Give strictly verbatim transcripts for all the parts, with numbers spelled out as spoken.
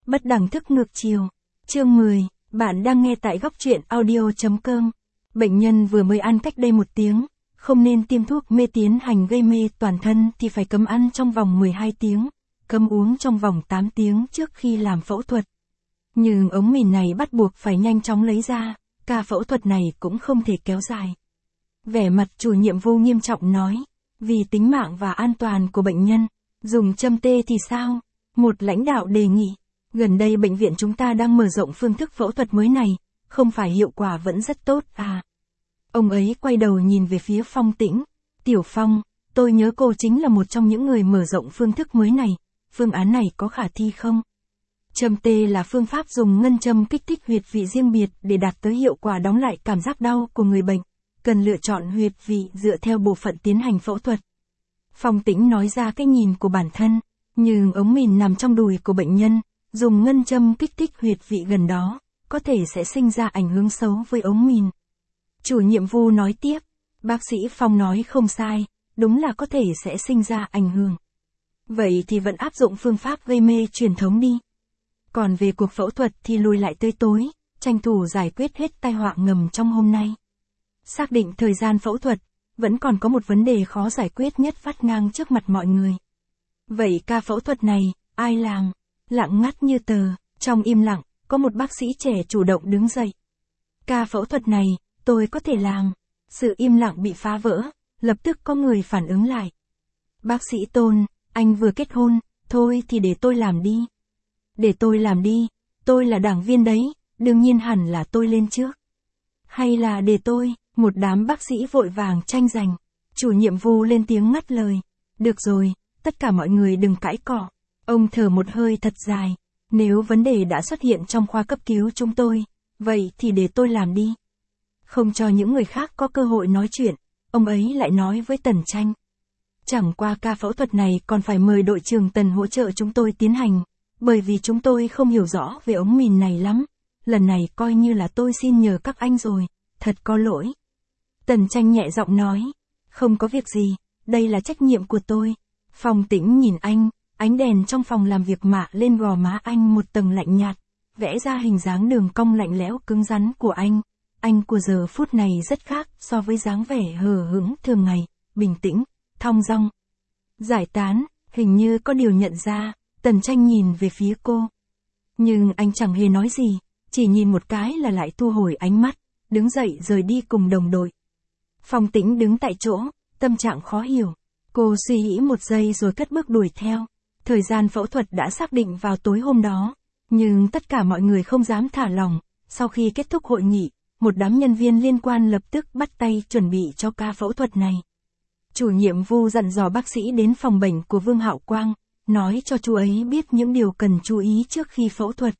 Bất đẳng thức ngược chiều. Chương mười, bạn đang nghe tại góc truyện audio.com. Bệnh nhân vừa mới ăn cách đây một tiếng, không nên tiêm thuốc mê tiến hành gây mê toàn thân thì phải cấm ăn trong vòng mười hai tiếng, cấm uống trong vòng tám tiếng trước khi làm phẫu thuật. Nhưng ống mìn này bắt buộc phải nhanh chóng lấy ra, ca phẫu thuật này cũng không thể kéo dài. Vẻ mặt chủ nhiệm Vu nghiêm trọng nói, vì tính mạng và an toàn của bệnh nhân, dùng châm tê thì sao? Một lãnh đạo đề nghị, gần đây bệnh viện chúng ta đang mở rộng phương thức phẫu thuật mới này, không phải hiệu quả vẫn rất tốt à? Ông ấy quay đầu nhìn về phía Phong Tĩnh, Tiểu Phong, tôi nhớ cô chính là một trong những người mở rộng phương thức mới này, phương án này có khả thi không? Châm tê là phương pháp dùng ngân châm kích thích huyệt vị riêng biệt để đạt tới hiệu quả đóng lại cảm giác đau của người bệnh, cần lựa chọn huyệt vị dựa theo bộ phận tiến hành phẫu thuật. Phong Tĩnh nói ra cái nhìn của bản thân, nhưng ống mìn nằm trong đùi của bệnh nhân, dùng ngân châm kích thích huyệt vị gần đó, có thể sẽ sinh ra ảnh hưởng xấu với ống mìn. Chủ nhiệm Vu nói tiếp, bác sĩ Phong nói không sai, đúng là có thể sẽ sinh ra ảnh hưởng. Vậy thì vẫn áp dụng phương pháp gây mê truyền thống đi. Còn về cuộc phẫu thuật thì lùi lại tới tối, tranh thủ giải quyết hết tai họa ngầm trong hôm nay. Xác định thời gian phẫu thuật, vẫn còn có một vấn đề khó giải quyết nhất vắt ngang trước mặt mọi người. Vậy ca phẫu thuật này, ai làm? Lặng ngắt như tờ, trong im lặng, có một bác sĩ trẻ chủ động đứng dậy. Ca phẫu thuật này, tôi có thể làm. Sự im lặng bị phá vỡ, lập tức có người phản ứng lại. Bác sĩ Tôn, anh vừa kết hôn, thôi thì để tôi làm đi. Để tôi làm đi, tôi là đảng viên đấy, đương nhiên hẳn là tôi lên trước. Hay là để tôi, một đám bác sĩ vội vàng tranh giành. Chủ nhiệm Vu lên tiếng ngắt lời. Được rồi, tất cả mọi người đừng cãi cọ. Ông thở một hơi thật dài. Nếu vấn đề đã xuất hiện trong khoa cấp cứu chúng tôi, vậy thì để tôi làm đi. Không cho những người khác có cơ hội nói chuyện, ông ấy lại nói với Tần Tranh. Chẳng qua ca phẫu thuật này còn phải mời đội trưởng Tần hỗ trợ chúng tôi tiến hành, bởi vì chúng tôi không hiểu rõ về ống mìn này lắm. Lần này coi như là tôi xin nhờ các anh rồi, thật có lỗi. Tần Tranh nhẹ giọng nói, không có việc gì, đây là trách nhiệm của tôi. Phong Tĩnh nhìn anh, ánh đèn trong phòng làm việc mạ lên gò má anh một tầng lạnh nhạt, vẽ ra hình dáng đường cong lạnh lẽo cứng rắn của anh. Anh của giờ phút này rất khác so với dáng vẻ hờ hững thường ngày, bình tĩnh, thong dong. Giải tán, hình như có điều nhận ra, Tần Tranh nhìn về phía cô. Nhưng anh chẳng hề nói gì, chỉ nhìn một cái là lại thu hồi ánh mắt, đứng dậy rời đi cùng đồng đội. Phong Tĩnh đứng tại chỗ, tâm trạng khó hiểu. Cô suy nghĩ một giây rồi cất bước đuổi theo. Thời gian phẫu thuật đã xác định vào tối hôm đó, nhưng tất cả mọi người không dám thả lỏng. Sau khi kết thúc hội nghị, một đám nhân viên liên quan lập tức bắt tay chuẩn bị cho ca phẫu thuật này. Chủ nhiệm Vu dặn dò bác sĩ đến phòng bệnh của Vương Hạo Quang, nói cho chú ấy biết những điều cần chú ý trước khi phẫu thuật.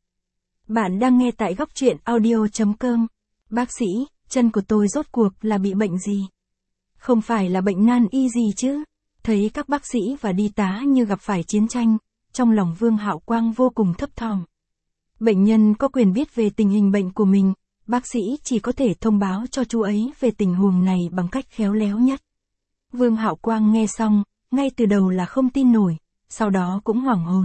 Bạn đang nghe tại góc truyện audio.com. Bác sĩ, chân của tôi rốt cuộc là bị bệnh gì? Không phải là bệnh nan y gì chứ? Thấy các bác sĩ và y tá như gặp phải chiến tranh, trong lòng Vương Hạo Quang vô cùng thấp thỏm. Bệnh nhân có quyền biết về tình hình bệnh của mình, bác sĩ chỉ có thể thông báo cho chú ấy về tình huống này bằng cách khéo léo nhất. Vương Hạo Quang nghe xong, ngay từ đầu là không tin nổi, sau đó cũng hoảng hồn.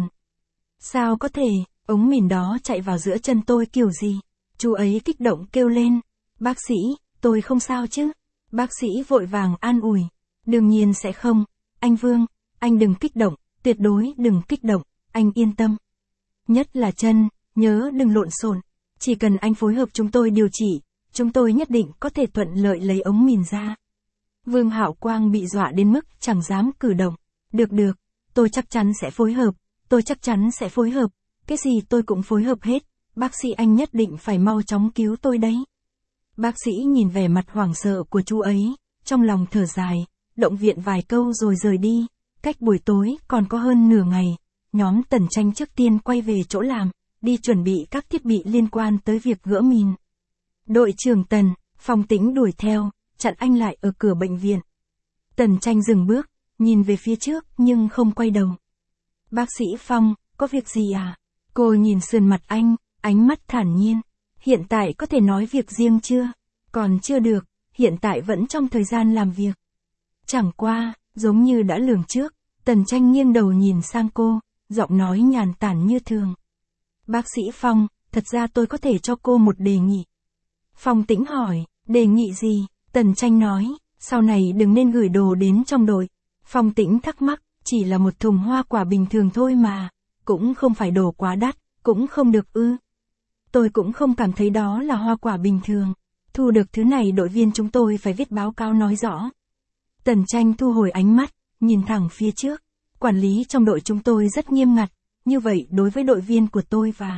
Sao có thể, ống mìn đó chạy vào giữa chân tôi kiểu gì? Chú ấy kích động kêu lên. Bác sĩ, tôi không sao chứ? Bác sĩ vội vàng an ủi. Đương nhiên sẽ không. Anh Vương, anh đừng kích động, tuyệt đối đừng kích động, anh yên tâm. Nhất là chân, nhớ đừng lộn xộn. Chỉ cần anh phối hợp chúng tôi điều trị, chúng tôi nhất định có thể thuận lợi lấy ống mìn ra. Vương Hạo Quang bị dọa đến mức chẳng dám cử động. Được được, tôi chắc chắn sẽ phối hợp, tôi chắc chắn sẽ phối hợp, cái gì tôi cũng phối hợp hết, bác sĩ anh nhất định phải mau chóng cứu tôi đấy. Bác sĩ nhìn vẻ mặt hoảng sợ của chú ấy, trong lòng thở dài, động viện vài câu rồi rời đi. Cách buổi tối còn có hơn nửa ngày, nhóm Tần Tranh trước tiên quay về chỗ làm, đi chuẩn bị các thiết bị liên quan tới việc gỡ mìn. Đội trưởng Tần, Phong Tĩnh đuổi theo, chặn anh lại ở cửa bệnh viện. Tần Tranh dừng bước, nhìn về phía trước nhưng không quay đầu. Bác sĩ Phong, có việc gì à? Cô nhìn sườn mặt anh, ánh mắt thản nhiên. Hiện tại có thể nói việc riêng chưa? Còn chưa được, hiện tại vẫn trong thời gian làm việc. Chẳng qua, giống như đã lường trước, Tần Tranh nghiêng đầu nhìn sang cô, giọng nói nhàn tản như thường. Bác sĩ Phong, thật ra tôi có thể cho cô một đề nghị. Phong Tĩnh hỏi, đề nghị gì? Tần Tranh nói, sau này đừng nên gửi đồ đến trong đội. Phong Tĩnh thắc mắc, chỉ là một thùng hoa quả bình thường thôi mà, cũng không phải đồ quá đắt, cũng không được ư. Tôi cũng không cảm thấy đó là hoa quả bình thường. Thu được thứ này đội viên chúng tôi phải viết báo cáo nói rõ. Tần Tranh thu hồi ánh mắt, nhìn thẳng phía trước. Quản lý trong đội chúng tôi rất nghiêm ngặt, như vậy đối với đội viên của tôi và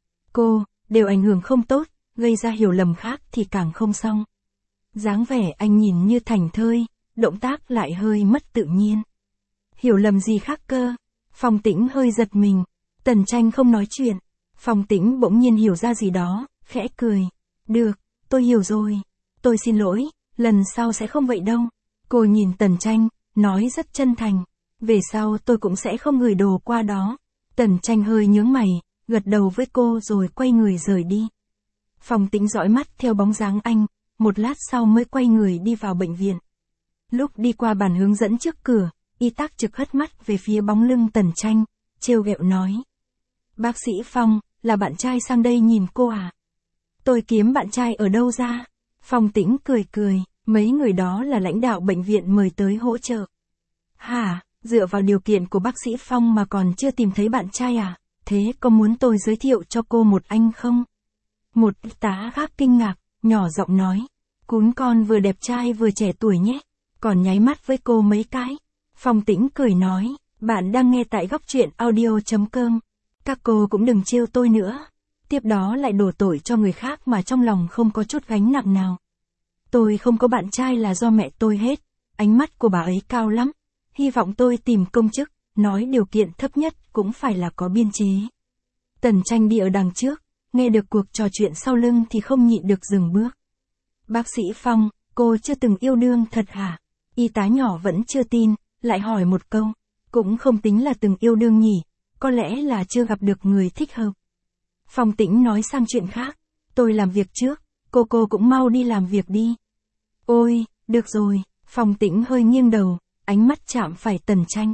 cô, đều ảnh hưởng không tốt, gây ra hiểu lầm khác thì càng không xong. Dáng vẻ anh nhìn như thảnh thơi, động tác lại hơi mất tự nhiên. Hiểu lầm gì khác cơ? Phong Tĩnh hơi giật mình. Tần Tranh không nói chuyện. Phong Tĩnh bỗng nhiên hiểu ra gì đó, khẽ cười. Được, tôi hiểu rồi. Tôi xin lỗi, lần sau sẽ không vậy đâu. Cô nhìn Tần Tranh, nói rất chân thành. Về sau tôi cũng sẽ không gửi đồ qua đó. Tần Tranh hơi nhướng mày, gật đầu với cô rồi quay người rời đi. Phong Tĩnh dõi mắt theo bóng dáng anh, một lát sau mới quay người đi vào bệnh viện. Lúc đi qua bàn hướng dẫn trước cửa, y tá trực hất mắt về phía bóng lưng Tần Tranh, trêu ghẹo nói. Bác sĩ Phong, là bạn trai sang đây nhìn cô à? Tôi kiếm bạn trai ở đâu ra? Phong Tĩnh cười cười, mấy người đó là lãnh đạo bệnh viện mời tới hỗ trợ. Hả, dựa vào điều kiện của bác sĩ Phong mà còn chưa tìm thấy bạn trai à? Thế có muốn tôi giới thiệu cho cô một anh không? Một y tá khác kinh ngạc, nhỏ giọng nói. Cún con vừa đẹp trai vừa trẻ tuổi nhé. Còn nháy mắt với cô mấy cái. Phong Tĩnh cười nói, bạn đang nghe tại góc truyện audio.com. Các cô cũng đừng trêu tôi nữa. Tiếp đó lại đổ tội cho người khác mà trong lòng không có chút gánh nặng nào. Tôi không có bạn trai là do mẹ tôi hết. Ánh mắt của bà ấy cao lắm. Hy vọng tôi tìm công chức, nói điều kiện thấp nhất cũng phải là có biên chế. Tần Tranh đi ở đằng trước, nghe được cuộc trò chuyện sau lưng thì không nhịn được dừng bước. Bác sĩ Phong, cô chưa từng yêu đương thật hả? Y tá nhỏ vẫn chưa tin, lại hỏi một câu. Cũng không tính là từng yêu đương nhỉ, có lẽ là chưa gặp được người thích hợp. Phong Tĩnh nói sang chuyện khác. Tôi làm việc trước, cô cô cũng mau đi làm việc đi. Ôi, được rồi. Phong Tĩnh hơi nghiêng đầu, ánh mắt chạm phải Tần Tranh.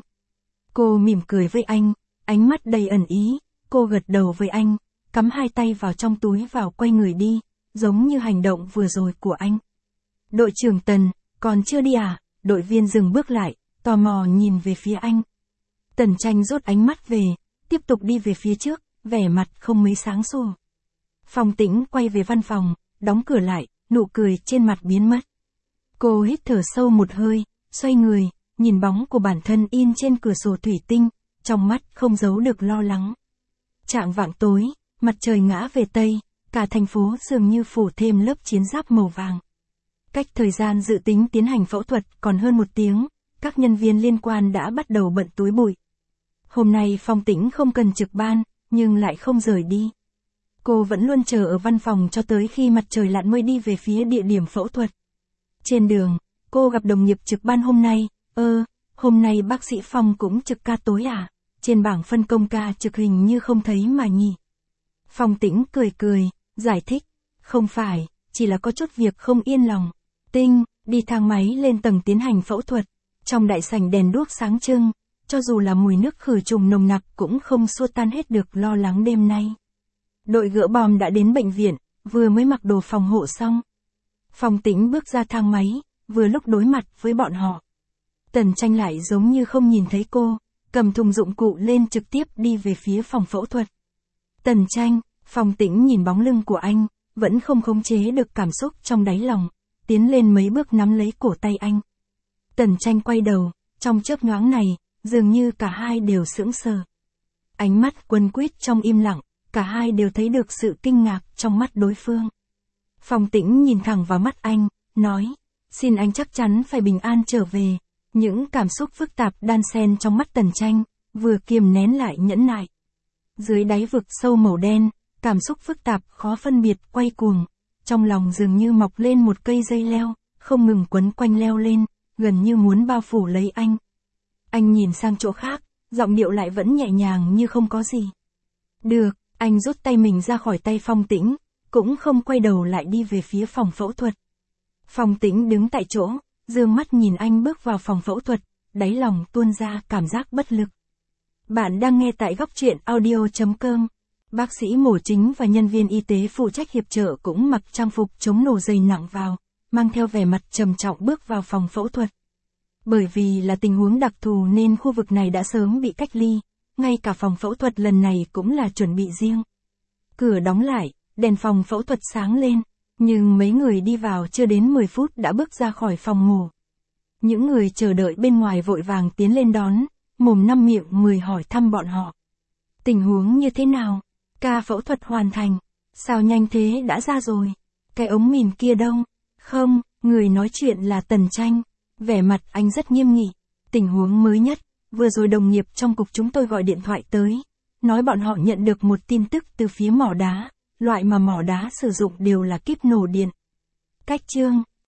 Cô mỉm cười với anh, ánh mắt đầy ẩn ý. Cô gật đầu với anh, cắm hai tay vào trong túi vào quay người đi, giống như hành động vừa rồi của anh. Đội trưởng Tần, còn chưa đi à? Đội viên dừng bước lại, tò mò nhìn về phía anh. Tần Tranh rút ánh mắt về, tiếp tục đi về phía trước, vẻ mặt không mấy sáng sủa. Phong Tĩnh quay về văn phòng, đóng cửa lại, nụ cười trên mặt biến mất. Cô hít thở sâu một hơi, xoay người, nhìn bóng của bản thân in trên cửa sổ thủy tinh, trong mắt không giấu được lo lắng. Chạng vạng tối, mặt trời ngã về Tây, cả thành phố dường như phủ thêm lớp chiến giáp màu vàng. Cách thời gian dự tính tiến hành phẫu thuật còn hơn một tiếng, các nhân viên liên quan đã bắt đầu bận túi bụi. Hôm nay Phong Tĩnh không cần trực ban, nhưng lại không rời đi. Cô vẫn luôn chờ ở văn phòng cho tới khi mặt trời lặn mới đi về phía địa điểm phẫu thuật. Trên đường, cô gặp đồng nghiệp trực ban hôm nay. Ơ, hôm nay bác sĩ Phong cũng trực ca tối à? Trên bảng phân công ca trực hình như không thấy mà nhỉ. Phong Tĩnh cười cười, giải thích. Không phải, chỉ là có chút việc không yên lòng. Tinh, đi thang máy lên tầng tiến hành phẫu thuật. Trong đại sảnh đèn đuốc sáng trưng, cho dù là mùi nước khử trùng nồng nặc cũng không xua tan hết được lo lắng đêm nay. Đội gỡ bom đã đến bệnh viện, vừa mới mặc đồ phòng hộ xong. Phong Tĩnh bước ra thang máy, vừa lúc đối mặt với bọn họ. Tần Tranh lại giống như không nhìn thấy cô, cầm thùng dụng cụ lên trực tiếp đi về phía phòng phẫu thuật. Tần Tranh, Phong Tĩnh nhìn bóng lưng của anh, vẫn không khống chế được cảm xúc trong đáy lòng, tiến lên mấy bước nắm lấy cổ tay anh. Tần Tranh quay đầu, trong chớp nhoáng này, dường như cả hai đều sững sờ. Ánh mắt quấn quýt trong im lặng, cả hai đều thấy được sự kinh ngạc trong mắt đối phương. Phong Tĩnh nhìn thẳng vào mắt anh, nói, xin anh chắc chắn phải bình an trở về. Những cảm xúc phức tạp đan xen trong mắt Tần Tranh, vừa kiềm nén lại nhẫn nại. Dưới đáy vực sâu màu đen, cảm xúc phức tạp khó phân biệt quay cuồng, trong lòng dường như mọc lên một cây dây leo, không ngừng quấn quanh leo lên, gần như muốn bao phủ lấy anh. Anh nhìn sang chỗ khác, giọng điệu lại vẫn nhẹ nhàng như không có gì. Được, anh rút tay mình ra khỏi tay Phong Tĩnh, cũng không quay đầu lại đi về phía phòng phẫu thuật. Phong Tĩnh đứng tại chỗ, dương mắt nhìn anh bước vào phòng phẫu thuật, đáy lòng tuôn ra cảm giác bất lực. Bạn đang nghe tại góc truyện audio.com. Bác sĩ mổ chính và nhân viên y tế phụ trách hiệp trợ cũng mặc trang phục chống nổ dày nặng vào, mang theo vẻ mặt trầm trọng bước vào phòng phẫu thuật. Bởi vì là tình huống đặc thù nên khu vực này đã sớm bị cách ly, ngay cả phòng phẫu thuật lần này cũng là chuẩn bị riêng. Cửa đóng lại, đèn phòng phẫu thuật sáng lên, nhưng mấy người đi vào chưa đến mười phút đã bước ra khỏi phòng mổ. Những người chờ đợi bên ngoài vội vàng tiến lên đón, mồm năm miệng mười hỏi thăm bọn họ. Tình huống như thế nào? Ca phẫu thuật hoàn thành. Sao nhanh thế đã ra rồi? Cái ống mìn kia đâu? Không, người nói chuyện là Tần Tranh. Vẻ mặt anh rất nghiêm nghị. Tình huống mới nhất, vừa rồi đồng nghiệp trong cục chúng tôi gọi điện thoại tới. Nói bọn họ nhận được một tin tức từ phía mỏ đá. Loại mà mỏ đá sử dụng đều là kíp nổ điện. Cách chương.